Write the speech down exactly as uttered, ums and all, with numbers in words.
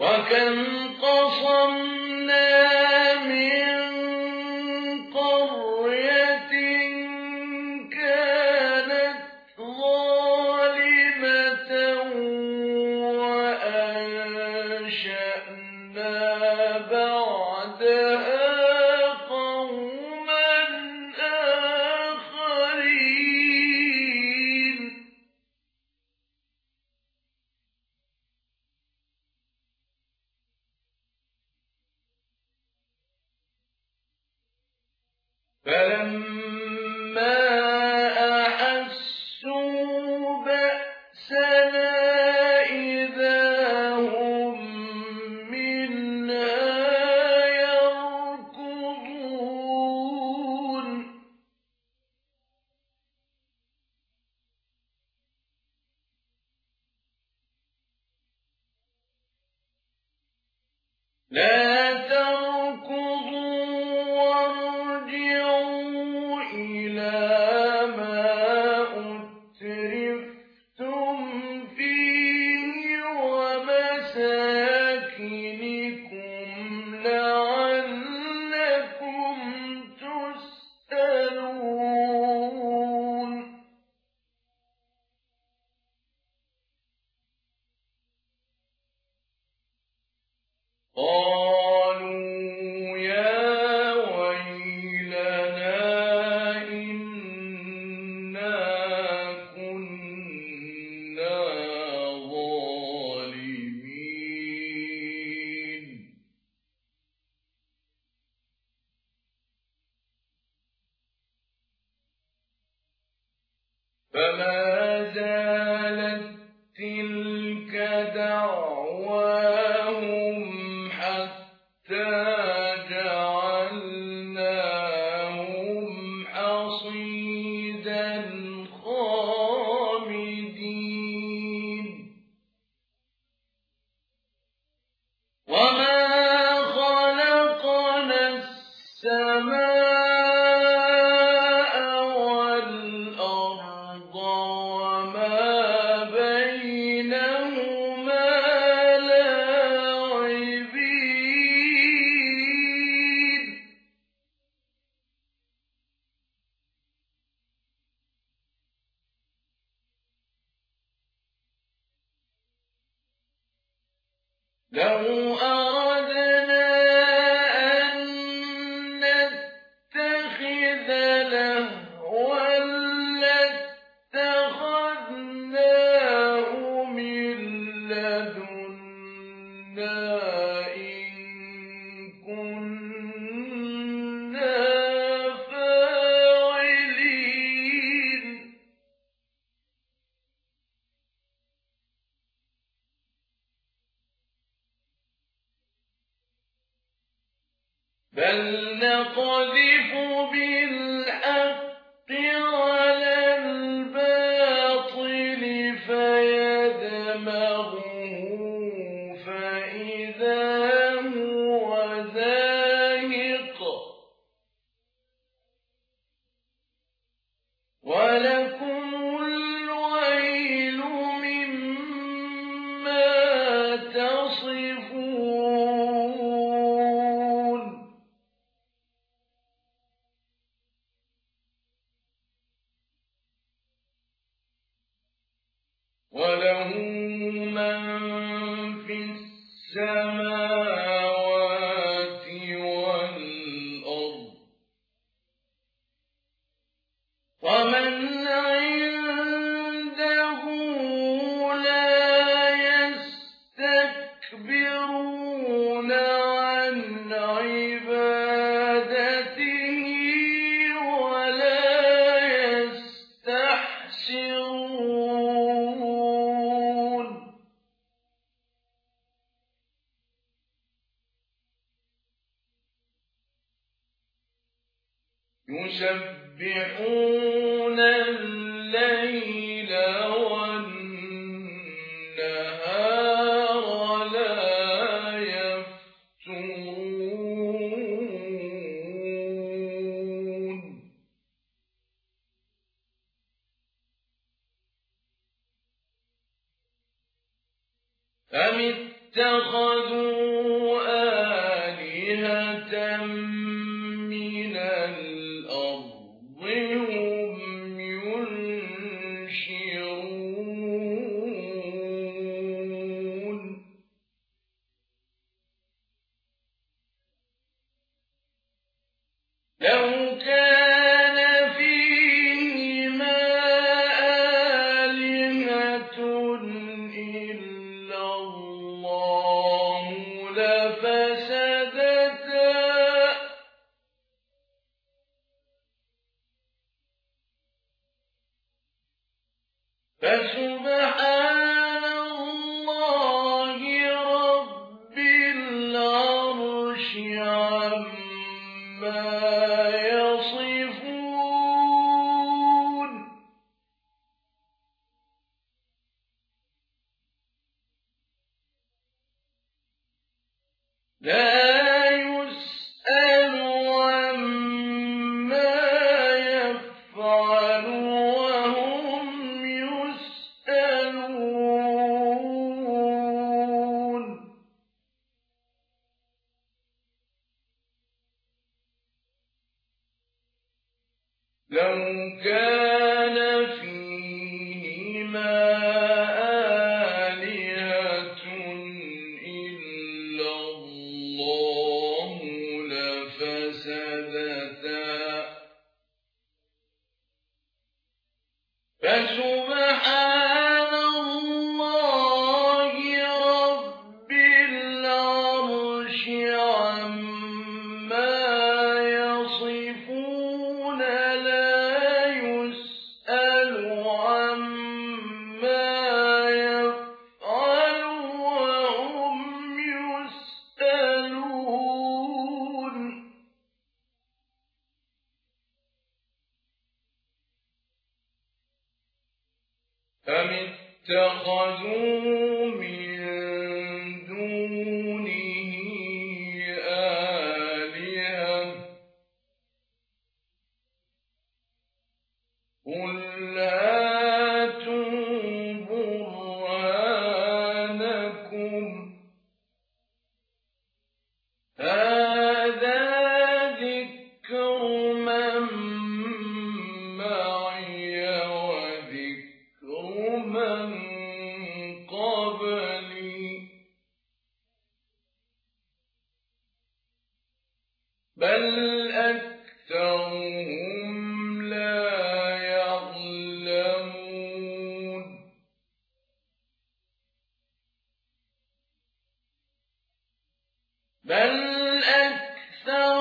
وكم قصمنا من قرية كانت ظالمة وأنشأنا بعدها قوما آخرين فلما أحسوا بأسنا إذا هم منها يركضون لا تركضوا وارجعوا إلى ما أترفتم فيه ومساكنكم لعلكم تسألون قالوا يا ويلنا إنا كنا ظالمين فما زالت تلك دعواهم حتى جعلناهم حصيدا خامدين وما خلقنا السماء والأرض وما بينهما لاعبين لو أردنا أن نتخذ لهوا لاتخذناه من لدنا إن كنا فاعلين بل نقذف بالحق على الباطل فيدمغه فإذا هو زاهق ولكم الويل مما تصفون وله من في السماوات والأرض ومن عنده لا يستكبرون عن عبادته ولا يستحسرون يسبحون الليل والنهار لا يفترون أم اتَّخَذُوا آلِهَةً مِّنَ الْأَرْضِ هُمْ يُنشِرُونَ لَوْ كَانَ فِيهِمَا آلِهَةٌ إِلَّا اللَّهُ لَفَسَدَتَا ۚ فَسُبْحَانَ اللَّهِ رَبِّ الْعَرْشِ عَمَّا يَصِفُونَ لَا يُسْأَلُ عَمَّا يَفْعَلُ وَهُمْ يُسْأَلُونَ لَوْ كَانَ فِيهِمَا آلِهَةٌ إِلَّا اللَّهُ لَفَسَدَتَا ۚ فَسُبْحَانَ اللَّهِ رَبِّ الْعَرْشِ عَمَّا يَصِفُونَ لَا يُسْأَلُ عَمَّا يَفْعَلُ وَهُمْ يُسْأَلُونَ أَمِ اتَّخَذُوا مِن دُونِهِ آلِهَةً ۖ قُلْ هَاتُوا بُرْهَانَكُمْ ۖ هَٰذَا ذِكْرُ مَن مَّعِيَ وَذِكْرُ مَن قَبْلِي ۗ بَلْ أَكْثَرُهُمْ لَا يَعْلَمُونَ بَلْ أَكْثَرُهُمْ